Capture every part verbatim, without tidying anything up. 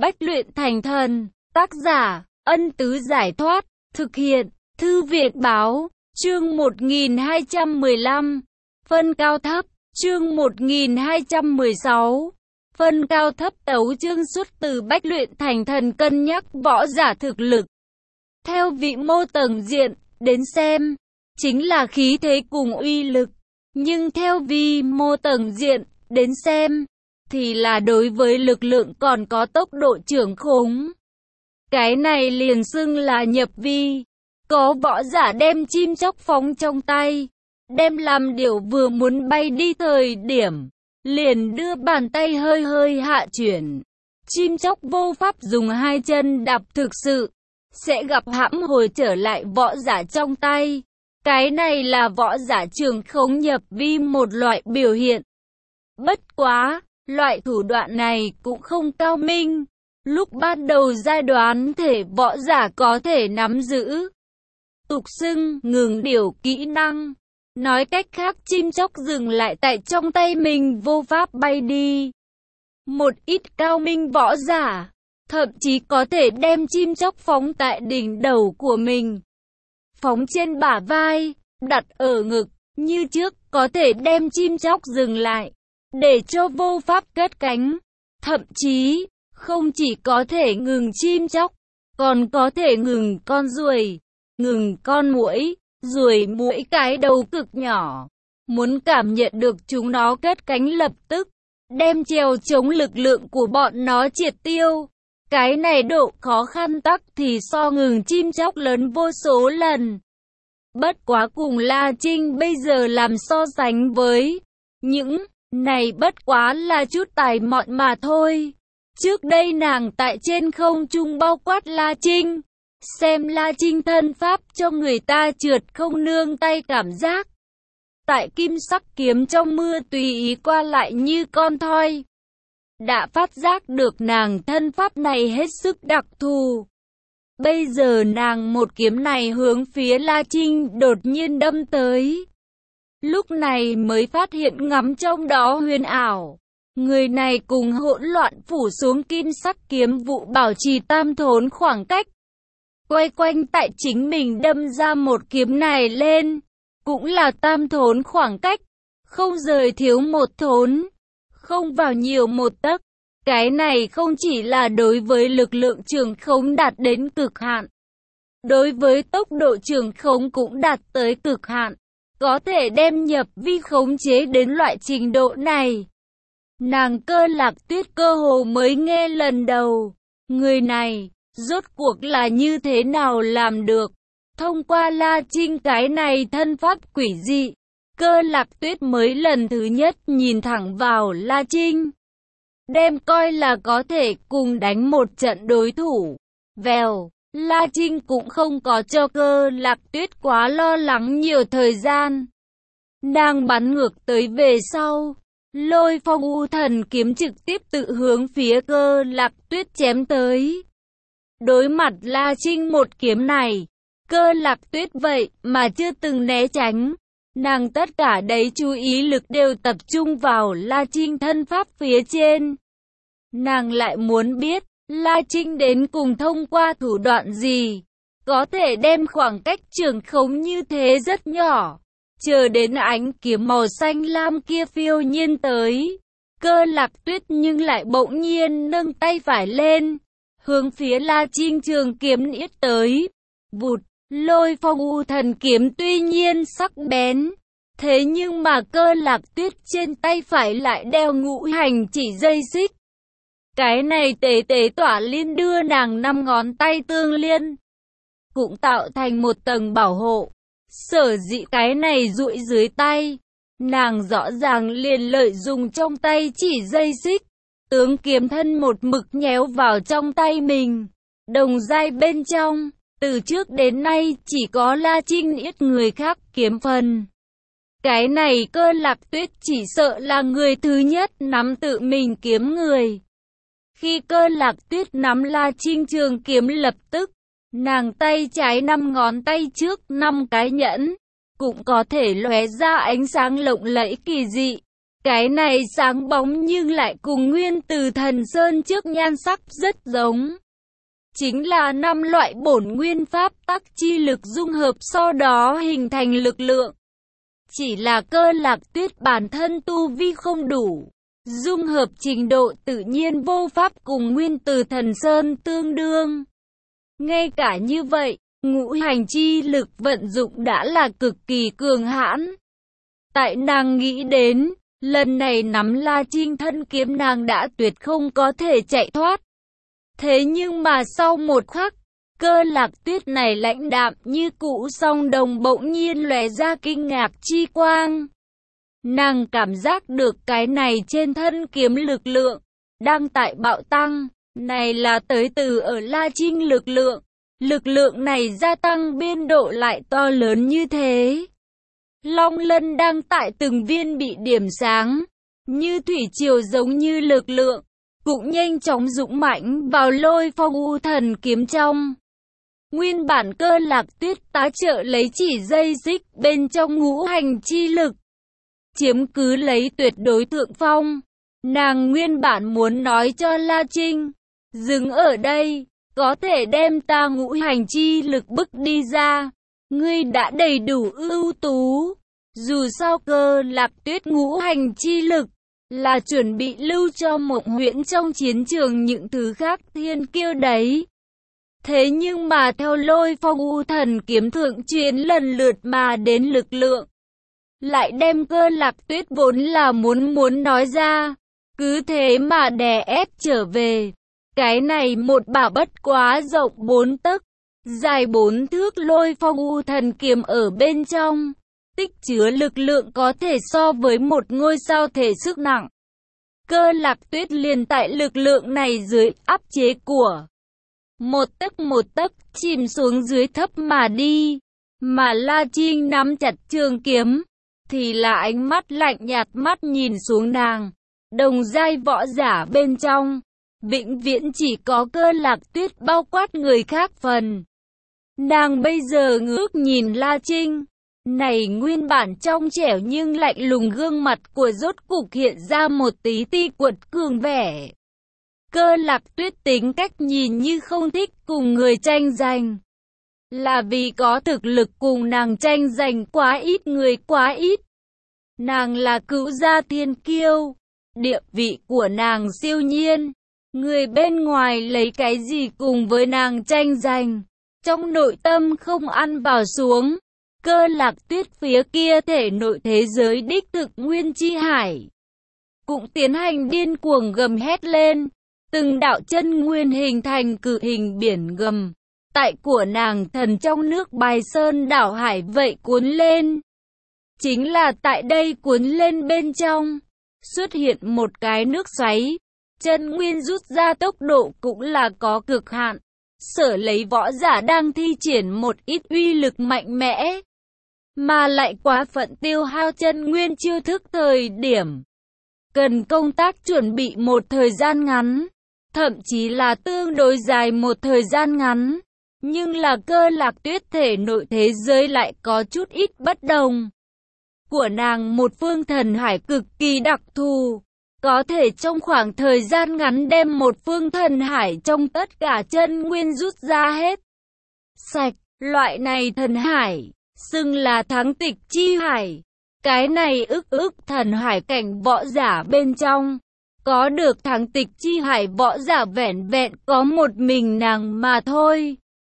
Bách luyện thành thần. Tác giả, Ân Tứ Giải Thoát. Thực hiện, Thư viện Báo. Chương một nghìn hai trăm mười lăm. Phân cao thấp. Chương một nghìn hai trăm mười sáu. Phân cao thấp. Tấu chương xuất từ Bách luyện thành thần, cân nhắc võ giả thực lực. Theo vị mô tầng diện, đến xem, chính là khí thế cùng uy lực. Nhưng theo vi mô tầng diện, đến xem, thì là đối với lực lượng còn có tốc độ trưởng khống. Cái này liền xưng là nhập vi. Có võ giả đem chim chóc phóng trong tay, đem làm điều vừa muốn bay đi thời điểm, liền đưa bàn tay hơi hơi hạ chuyển. Chim chóc vô pháp dùng hai chân đạp, thực sự sẽ gặp hãm hồi trở lại võ giả trong tay. Cái này là võ giả trường khống nhập vi một loại biểu hiện. Bất quá, loại thủ đoạn này cũng không cao minh. Lúc ban đầu giai đoạn thể võ giả có thể nắm giữ, tục xưng ngừng điều kỹ năng. Nói cách khác, chim chóc dừng lại tại trong tay mình vô pháp bay đi. Một ít cao minh võ giả thậm chí có thể đem chim chóc phóng tại đỉnh đầu của mình, phóng trên bả vai, đặt ở ngực, như trước có thể đem chim chóc dừng lại, để cho vô pháp cất cánh. Thậm chí, không chỉ có thể ngừng chim chóc, còn có thể ngừng con ruồi, ngừng con muỗi, ruồi muỗi cái đầu cực nhỏ. Muốn cảm nhận được chúng nó cất cánh lập tức, đem trèo chống lực lượng của bọn nó triệt tiêu. Cái này độ khó khăn tắc thì so ngừng chim chóc lớn vô số lần. Bất quá cùng La Trinh bây giờ làm so sánh với những này bất quá là chút tài mọn mà thôi. Trước đây nàng tại trên không trung bao quát La Trinh, xem La Trinh thân pháp cho người ta trượt không nương tay cảm giác. Tại kim sắc kiếm trong mưa tùy ý qua lại như con thoi. Đã phát giác được nàng thân pháp này hết sức đặc thù. Bây giờ nàng một kiếm này hướng phía La Trinh đột nhiên đâm tới. Lúc này mới phát hiện ngắm trong đó huyền ảo. Người này cùng hỗn loạn phủ xuống kim sắc kiếm vụ bảo trì tam thốn khoảng cách. Quay quanh tại chính mình đâm ra một kiếm này lên, cũng là tam thốn khoảng cách, không rời thiếu một thốn, không vào nhiều một tấc. Cái này không chỉ là đối với lực lượng trường khống đạt đến cực hạn, đối với tốc độ trường khống cũng đạt tới cực hạn, có thể đem nhập vi khống chế đến loại trình độ này. Nàng Cơ Lạc Tuyết cơ hồ mới nghe lần đầu, người này rốt cuộc là như thế nào làm được. Thông qua La Trinh cái này thân pháp quỷ dị, Cơ Lạc Tuyết mới lần thứ nhất nhìn thẳng vào La Trinh, đem coi là có thể cùng đánh một trận đối thủ. Vèo, La Trinh cũng không có cho Cơ Lạc Tuyết quá lo lắng nhiều thời gian. Nàng bắn ngược tới về sau, Lôi Phong U Thần kiếm trực tiếp tự hướng phía Cơ Lạc Tuyết chém tới. Đối mặt La Trinh một kiếm này, Cơ Lạc Tuyết vậy mà chưa từng né tránh. Nàng tất cả đấy chú ý lực đều tập trung vào La Trinh thân pháp phía trên. Nàng lại muốn biết, La Trinh đến cùng thông qua thủ đoạn gì, có thể đem khoảng cách trường khống như thế rất nhỏ. Chờ đến ánh kiếm màu xanh lam kia phiêu nhiên tới, Cơ Lạc Tuyết nhưng lại bỗng nhiên nâng tay phải lên, hướng phía La Trinh trường kiếm niết tới. Vụt, Lôi Phong U Thần kiếm tuy nhiên sắc bén, thế nhưng mà Cơ Lạc Tuyết trên tay phải lại đeo ngũ hành chỉ dây xích. Cái này tế tế tỏa liên đưa nàng năm ngón tay tương liên, cũng tạo thành một tầng bảo hộ. Sở dĩ cái này duỗi dưới tay, nàng rõ ràng liền lợi dụng trong tay chỉ dây xích, tướng kiếm thân một mực nhéo vào trong tay mình. Đồng giai bên trong, từ trước đến nay chỉ có La Trinh ít người khác kiếm phần. Cái này Cơ Lạc Tuyết chỉ sợ là người thứ nhất nắm tự mình kiếm người. Khi Cơ Lạc Tuyết nắm La Trinh trường kiếm lập tức, nàng tay trái năm ngón tay trước năm cái nhẫn, cũng có thể lóe ra ánh sáng lộng lẫy kỳ dị. Cái này sáng bóng nhưng lại cùng Nguyên Từ Thần Sơn trước nhan sắc rất giống. Chính là năm loại bổn nguyên pháp tắc chi lực dung hợp sau đó hình thành lực lượng. Chỉ là Cơ Lạc Tuyết bản thân tu vi không đủ, dung hợp trình độ tự nhiên vô pháp cùng Nguyên Từ Thần Sơn tương đương. Ngay cả như vậy, ngũ hành chi lực vận dụng đã là cực kỳ cường hãn. Tại nàng nghĩ đến, lần này nắm La Trinh thân kiếm nàng đã tuyệt không có thể chạy thoát. Thế nhưng mà sau một khắc, Cơ Lạc Tuyết này lãnh đạm như cũ song đồng bỗng nhiên lóe ra kinh ngạc chi quang. Nàng cảm giác được cái này trên thân kiếm lực lượng đang tại bạo tăng, này là tới từ ở La Trinh lực lượng. Lực lượng này gia tăng biên độ lại to lớn như thế. Long lân đang tại từng viên bị điểm sáng, như thủy triều giống như lực lượng, cũng nhanh chóng dũng mãnh vào Lôi Phong U Thần kiếm trong. Nguyên bản Cơ Lạc Tuyết tá trợ lấy chỉ dây xích bên trong ngũ hành chi lực, chiếm cứ lấy tuyệt đối thượng phong. Nàng nguyên bản muốn nói cho La Trinh, dừng ở đây, có thể đem ta ngũ hành chi lực bức đi ra, ngươi đã đầy đủ ưu tú. Dù sao Cơ Lạc Tuyết ngũ hành chi lực là chuẩn bị lưu cho Mộng Huyễn trong chiến trường những thứ khác thiên kiêu đấy. Thế nhưng mà theo Lôi Phong U Thần kiếm thượng truyền lần lượt mà đến lực lượng, lại đem Cơ Lạc Tuyết vốn là muốn muốn nói ra, cứ thế mà đè ép trở về. Cái này một bảo bất quá rộng bốn tấc, dài bốn thước Lôi Phong U Thần kiếm ở bên trong, tích chứa lực lượng có thể so với một ngôi sao thể sức nặng. Cơ Lạc Tuyết liền tại lực lượng này dưới áp chế của một tấc một tấc chìm xuống dưới thấp mà đi, mà La Trinh nắm chặt trường kiếm, thì là ánh mắt lạnh nhạt mắt nhìn xuống nàng. Đồng giai võ giả bên trong, vĩnh viễn chỉ có Cơ Lạc Tuyết bao quát người khác phần. Nàng bây giờ ngước nhìn La Trinh, này nguyên bản trong trẻo nhưng lạnh lùng gương mặt của rốt cục hiện ra một tí ti quật cường vẻ. Cơ Lạc Tuyết tính cách nhìn như không thích cùng người tranh giành, là vì có thực lực cùng nàng tranh giành quá ít người quá ít. Nàng là cửu gia thiên kiêu, địa vị của nàng siêu nhiên, người bên ngoài lấy cái gì cùng với nàng tranh giành, trong nội tâm không ăn vào xuống. Cơ Lạc Tuyết phía kia thể nội thế giới đích thực nguyên chi hải cũng tiến hành điên cuồng gầm hét lên, từng đạo chân nguyên hình thành cự hình biển gầm, tại của nàng thần trong nước bài sơn đảo hải vậy cuốn lên. Chính là tại đây cuốn lên bên trong, xuất hiện một cái nước xoáy, chân nguyên rút ra tốc độ cũng là có cực hạn, sở lấy võ giả đang thi triển một ít uy lực mạnh mẽ, mà lại quá phận tiêu hao chân nguyên chiêu thức thời điểm. Cần công tác chuẩn bị một thời gian ngắn, thậm chí là tương đối dài một thời gian ngắn. Nhưng là Cơ Lạc Tuyết thể nội thế giới lại có chút ít bất đồng. Của nàng một phương thần hải cực kỳ đặc thù, có thể trong khoảng thời gian ngắn đem một phương thần hải trong tất cả chân nguyên rút ra hết sạch. Loại này thần hải xưng là thắng tịch chi hải. Cái này ức ức thần hải cảnh võ giả bên trong, có được thắng tịch chi hải võ giả vẻn vẹn có một mình nàng mà thôi.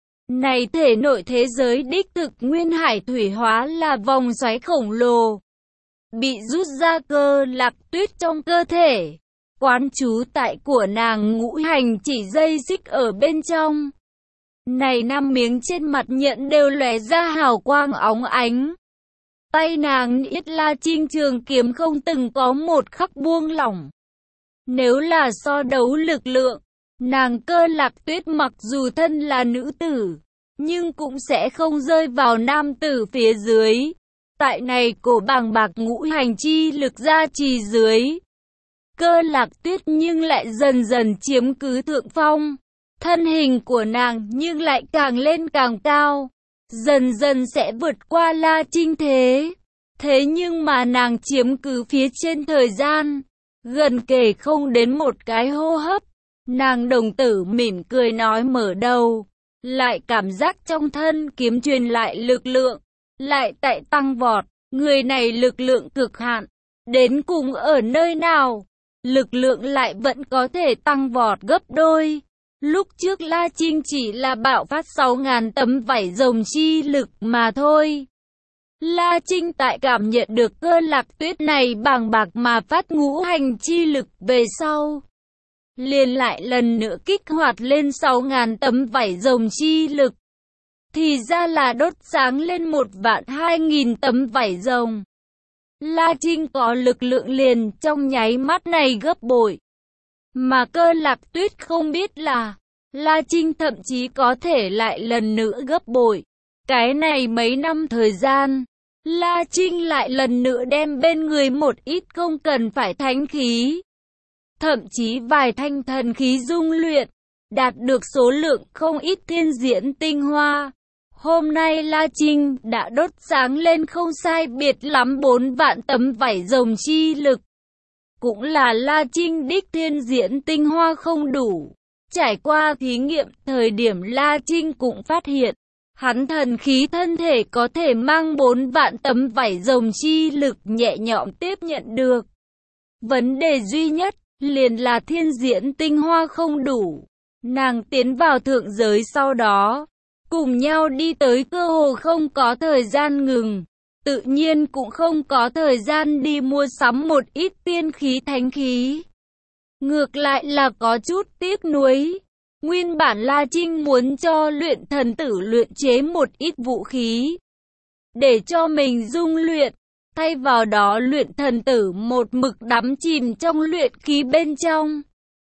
Này thể nội thế giới đích thực nguyên hải thủy hóa là vòng xoáy khổng lồ, bị rút ra Cơ Lạc Tuyết trong cơ thể, quán trú tại của nàng ngũ hành chỉ dây xích ở bên trong. Này năm miếng trên mặt nhẫn đều lóe ra hào quang óng ánh. Tay nàng niết La Trinh trường kiếm không từng có một khắc buông lỏng. Nếu là so đấu lực lượng, nàng Cơ Lạc Tuyết mặc dù thân là nữ tử, nhưng cũng sẽ không rơi vào nam tử phía dưới. Tại này cổ bàng bạc ngũ hành chi lực gia trì dưới, Cơ Lạc Tuyết nhưng lại dần dần chiếm cứ thượng phong. Thân hình của nàng nhưng lại càng lên càng cao, dần dần sẽ vượt qua La Trinh thế. Thế nhưng mà nàng chiếm cứ phía trên thời gian, gần kề không đến một cái hô hấp. Nàng đồng tử mỉm cười nói mở đầu, lại cảm giác trong thân kiếm truyền lại lực lượng, lại tại tăng vọt, người này lực lượng cực hạn, đến cùng ở nơi nào, lực lượng lại vẫn có thể tăng vọt gấp đôi. Lúc trước La Trinh chỉ là bạo phát sáu ngàn tấm vảy rồng chi lực mà thôi. La Trinh tại cảm nhận được Cơ Lạc Tuyết này bàng bạc mà phát ngũ hành chi lực về sau, liền lại lần nữa kích hoạt lên sáu ngàn tấm vảy rồng chi lực. Thì ra là đốt sáng lên một vạn hai nghìn tấm vảy rồng. La Trinh có lực lượng liền trong nháy mắt này gấp bội. Mà Cơ Lạc Tuyết không biết là, La Trinh thậm chí có thể lại lần nữa gấp bội. Cái này mấy năm thời gian, La Trinh lại lần nữa đem bên người một ít không cần phải thánh khí, thậm chí vài thanh thần khí dung luyện, đạt được số lượng không ít thiên diễn tinh hoa. Hôm nay La Trinh đã đốt sáng lên không sai biệt lắm bốn vạn tấm vảy rồng chi lực. Cũng là La Trinh đích thiên diễn tinh hoa không đủ. Trải qua thí nghiệm thời điểm La Trinh cũng phát hiện, hắn thần khí thân thể có thể mang bốn vạn tấm vảy rồng chi lực nhẹ nhõm tiếp nhận được. Vấn đề duy nhất liền là thiên diễn tinh hoa không đủ. Nàng tiến vào thượng giới sau đó, cùng nhau đi tới cơ hồ không có thời gian ngừng, tự nhiên cũng không có thời gian đi mua sắm một ít tiên khí thánh khí. Ngược lại là có chút tiếc nuối. Nguyên bản La Trinh muốn cho luyện thần tử luyện chế một ít vũ khí, để cho mình dung luyện, thay vào đó luyện thần tử một mực đắm chìm trong luyện khí bên trong.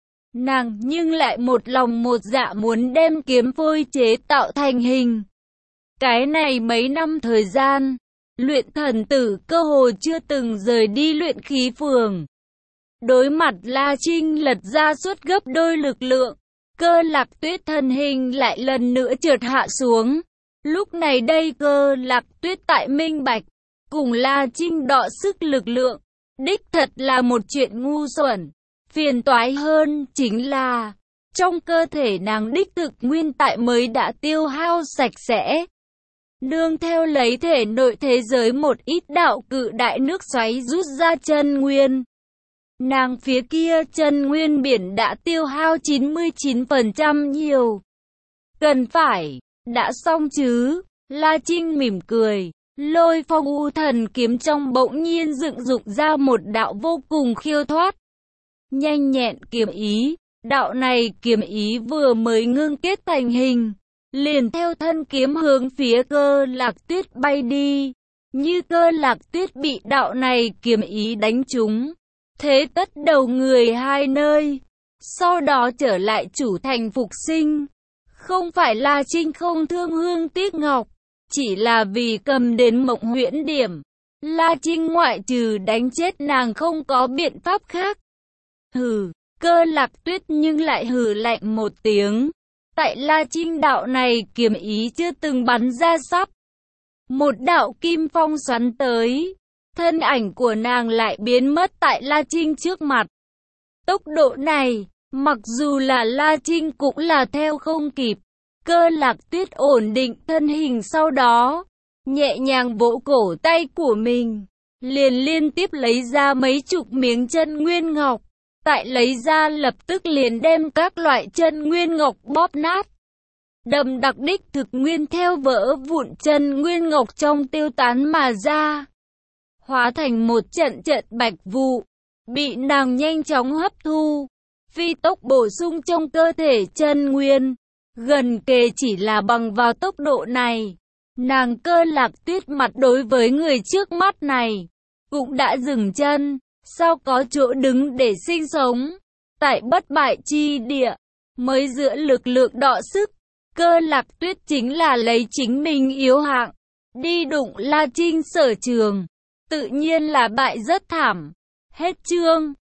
Nàng nhưng lại một lòng một dạ muốn đem kiếm phôi chế tạo thành hình. Cái này mấy năm thời gian, luyện thần tử cơ hồ chưa từng rời đi luyện khí phường. Đối mặt La Trinh lật ra suốt gấp đôi lực lượng, Cơ Lạc Tuyết thân hình lại lần nữa trượt hạ xuống. Lúc này đây Cơ Lạc Tuyết tại minh bạch, cùng La Trinh đọ sức lực lượng, đích thật là một chuyện ngu xuẩn. Phiền toái hơn chính là, trong cơ thể nàng đích thực nguyên tại mới đã tiêu hao sạch sẽ. Nương theo lấy thể nội thế giới một ít đạo cự đại nước xoáy rút ra chân nguyên. Nàng phía kia chân nguyên biển đã tiêu hao chín mươi chín phần trăm nhiều. Cần phải, đã xong chứ? La Trinh mỉm cười, Lôi Phong U Thần kiếm trong bỗng nhiên dựng dục ra một đạo vô cùng khiêu thoát, nhanh nhẹn kiếm ý. Đạo này kiếm ý vừa mới ngưng kết thành hình, liền theo thân kiếm hướng phía Cơ Lạc Tuyết bay đi. Như Cơ Lạc Tuyết bị đạo này kiếm ý đánh trúng, thế tất đầu người hai nơi, sau đó trở lại chủ thành phục sinh. Không phải La Trinh không thương hương tiếc ngọc, chỉ là vì cầm đến Mộng Huyễn điểm, La Trinh ngoại trừ đánh chết nàng không có biện pháp khác. Hừ, Cơ Lạc Tuyết nhưng lại hừ lạnh một tiếng. Tại La Trinh đạo này kiếm ý chưa từng bắn ra sắp, một đạo kim phong xoắn tới, thân ảnh của nàng lại biến mất tại La Trinh trước mặt. Tốc độ này, mặc dù là La Trinh cũng là theo không kịp. Cơ Lạc Tuyết ổn định thân hình sau đó, nhẹ nhàng vỗ cổ tay của mình, liền liên tiếp lấy ra mấy chục miếng chân nguyên ngọc. Tại lấy ra lập tức liền đem các loại chân nguyên ngọc bóp nát. Đậm đặc đích thực nguyên theo vỡ vụn chân nguyên ngọc trong tiêu tán mà ra, hóa thành một trận trận bạch vụ, bị nàng nhanh chóng hấp thu, phi tốc bổ sung trong cơ thể chân nguyên. Gần kề chỉ là bằng vào tốc độ này, nàng Cơ Lạc Tuyết mặt đối với người trước mắt này, cũng đã dừng chân. Sao có chỗ đứng để sinh sống? Tại bất bại chi địa, mới giữa lực lượng đọ sức, Cơ Lạc Tuyết chính là lấy chính mình yếu hạng, đi đụng La Trinh sở trường, tự nhiên là bại rất thảm. Hết chương.